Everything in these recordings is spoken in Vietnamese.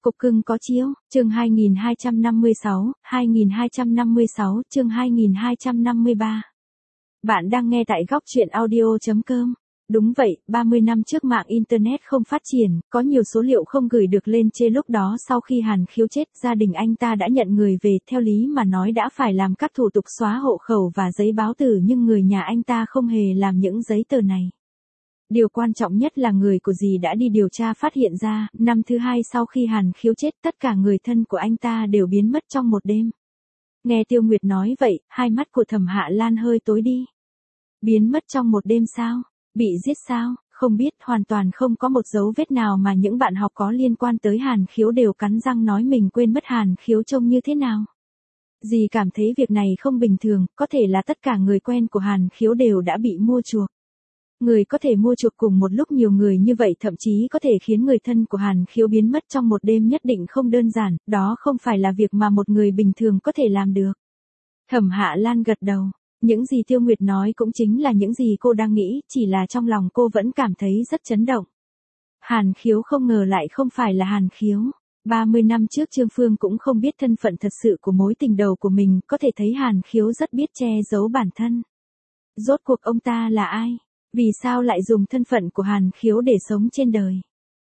Cục cưng có chiếu, chương 2256, chương 2253. Bạn đang nghe tại góc truyện audio.com. Đúng vậy, 30 năm trước mạng Internet không phát triển, có nhiều số liệu không gửi được lên trên lúc đó sau khi Hàn Khiếu chết, gia đình anh ta đã nhận người về, theo lý mà nói đã phải làm các thủ tục xóa hộ khẩu và giấy báo tử nhưng người nhà anh ta không hề làm những giấy tờ này. Điều quan trọng nhất là người của dì đã đi điều tra phát hiện ra, năm thứ hai sau khi Hàn Khiếu chết tất cả người thân của anh ta đều biến mất trong một đêm. Nghe Tiêu Nguyệt nói vậy, hai mắt của Thẩm Hạ Lan hơi tối đi. Biến mất trong một đêm sao? Bị giết sao? Không biết, hoàn toàn không có một dấu vết nào mà những bạn học có liên quan tới Hàn Khiếu đều cắn răng nói mình quên mất Hàn Khiếu trông như thế nào. Dì cảm thấy việc này không bình thường, có thể là tất cả người quen của Hàn Khiếu đều đã bị mua chuộc. Người có thể mua chuộc cùng một lúc nhiều người như vậy thậm chí có thể khiến người thân của Hàn Khiếu biến mất trong một đêm nhất định không đơn giản, đó không phải là việc mà một người bình thường có thể làm được. Thẩm Hạ Lan gật đầu, những gì Tiêu Nguyệt nói cũng chính là những gì cô đang nghĩ, chỉ là trong lòng cô vẫn cảm thấy rất chấn động. Hàn Khiếu không ngờ lại không phải là Hàn Khiếu. 30 năm trước Trương Phương cũng không biết thân phận thật sự của mối tình đầu của mình, có thể thấy Hàn Khiếu rất biết che giấu bản thân. Rốt cuộc ông ta là ai? Vì sao lại dùng thân phận của Hàn Khiếu để sống trên đời?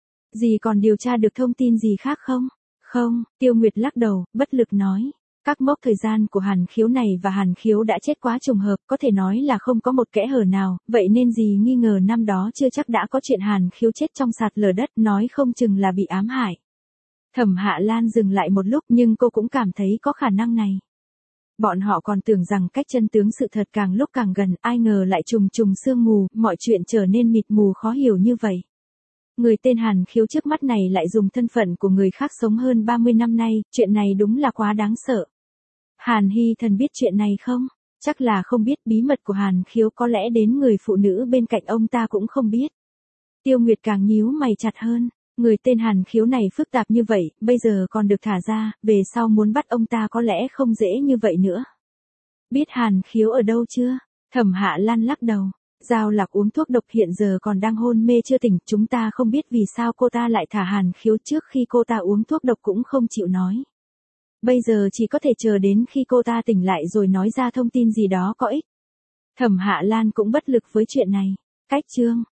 Dì còn điều tra được thông tin gì khác không? Không, Tiêu Nguyệt lắc đầu, bất lực nói. Các mốc thời gian của Hàn Khiếu này và Hàn Khiếu đã chết quá trùng hợp, có thể nói là không có một kẽ hở nào, vậy nên dì nghi ngờ năm đó chưa chắc đã có chuyện Hàn Khiếu chết trong sạt lở đất, nói không chừng là bị ám hại. Thẩm Hạ Lan dừng lại một lúc nhưng cô cũng cảm thấy có khả năng này. Bọn họ còn tưởng rằng cách chân tướng sự thật càng lúc càng gần, ai ngờ lại trùng trùng sương mù, mọi chuyện trở nên mịt mù khó hiểu như vậy. Người tên Hàn Khiếu trước mắt này lại dùng thân phận của người khác sống hơn 30 năm nay, chuyện này đúng là quá đáng sợ. Hàn Hy Thần biết chuyện này không? Chắc là không biết, bí mật của Hàn Khiếu có lẽ đến người phụ nữ bên cạnh ông ta cũng không biết. Tiêu Nguyệt càng nhíu mày chặt hơn. Người tên Hàn Khiếu này phức tạp như vậy, bây giờ còn được thả ra, về sau muốn bắt ông ta có lẽ không dễ như vậy nữa. Biết Hàn Khiếu ở đâu chưa? Thẩm Hạ Lan lắc đầu. Giao Lạc uống thuốc độc hiện giờ còn đang hôn mê chưa tỉnh, chúng ta không biết vì sao cô ta lại thả Hàn Khiếu trước khi cô ta uống thuốc độc cũng không chịu nói. Bây giờ chỉ có thể chờ đến khi cô ta tỉnh lại rồi nói ra thông tin gì đó có ích. Thẩm Hạ Lan cũng bất lực với chuyện này. Cách chương